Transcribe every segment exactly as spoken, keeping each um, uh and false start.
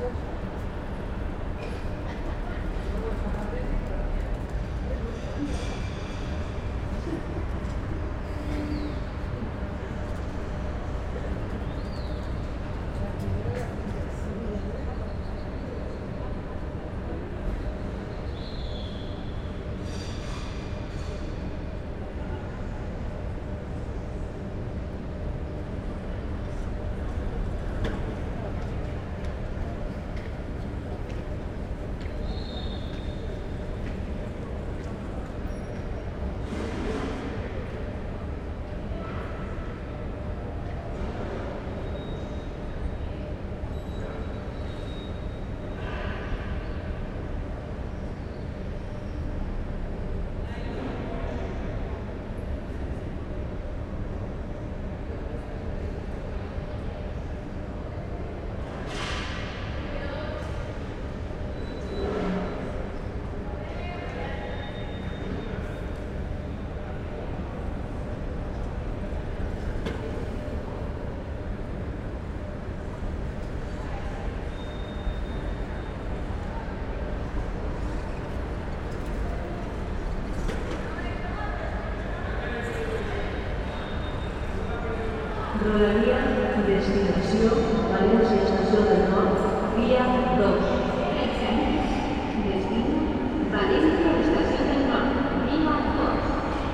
Rodalies, destinació València Estació del Nord, via dos. Destino València Estació del Nord, via dos.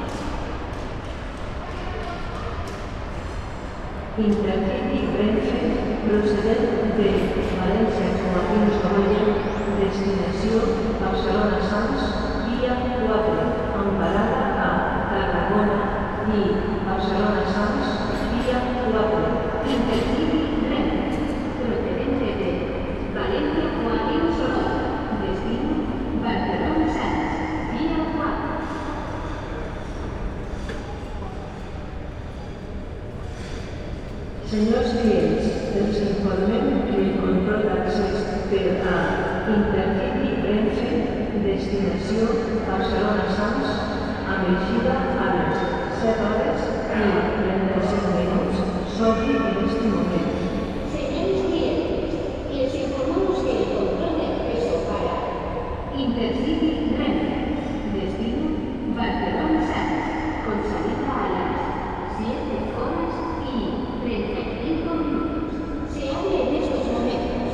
Intercity Renfe, procedent de València Comodins Corunya, destinació Barcelona Sants, via quatre, amb parada a Tarragona i Barcelona Sants, via quatre. Intercity Renfe, procedente de Valencia Comodins Corunya, destino Barcelona Sants, via quatre. Senyors clients, els informem que el control d'accés per a Intercity Renfe, destinació Barcelona Sants, amb eixida a les set hores i trenta-set minuts, s'obri en este moment. Señores clientes, les informamos que el control de acceso para Intercity Renfe, destino Barcelona Sants, con salida a las siete horas y treinta y cinco minutos. se abre en estos momentos.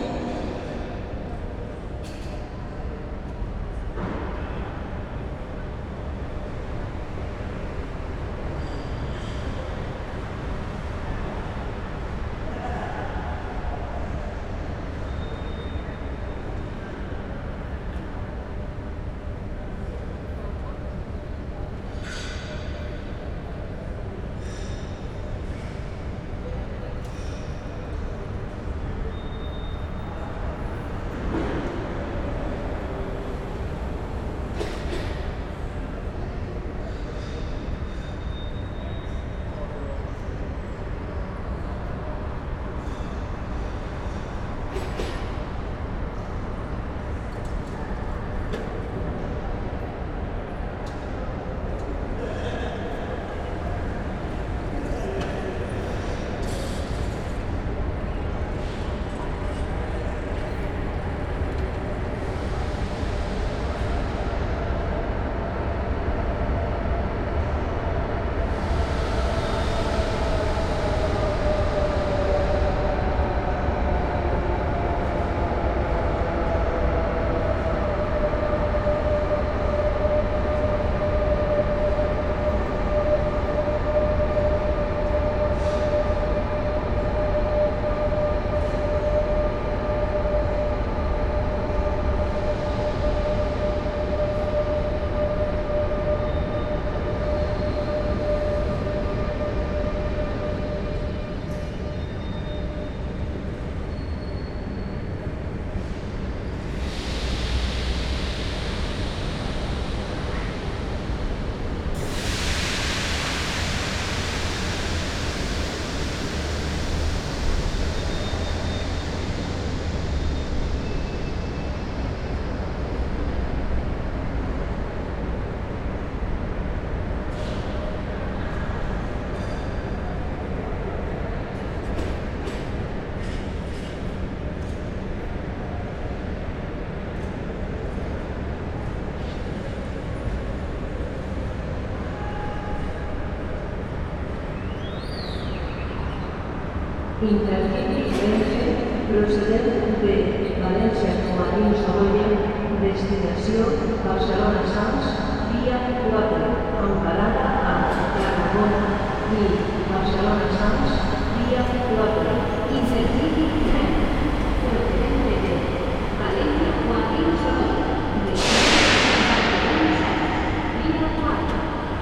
Intercity Renfe procedent de València com a dins Sorolla, destinació Barcelona-Sants, via quatre, amb parada a Tarragona i Barcelona-Sants, via quatre. Intercity Renfe procedente de Valencia o a dins Sorolla, destinació Barcelona-Sants, via quatre.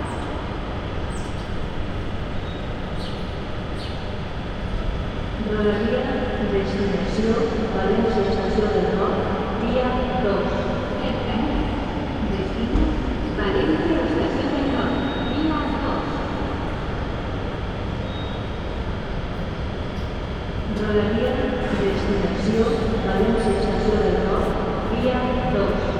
Rodalia, destinació València Estació del Nord, via dos. Destino Valencia Estación del Norte, vía dos. Rodalia, destinació València Estació del Nord, via dos.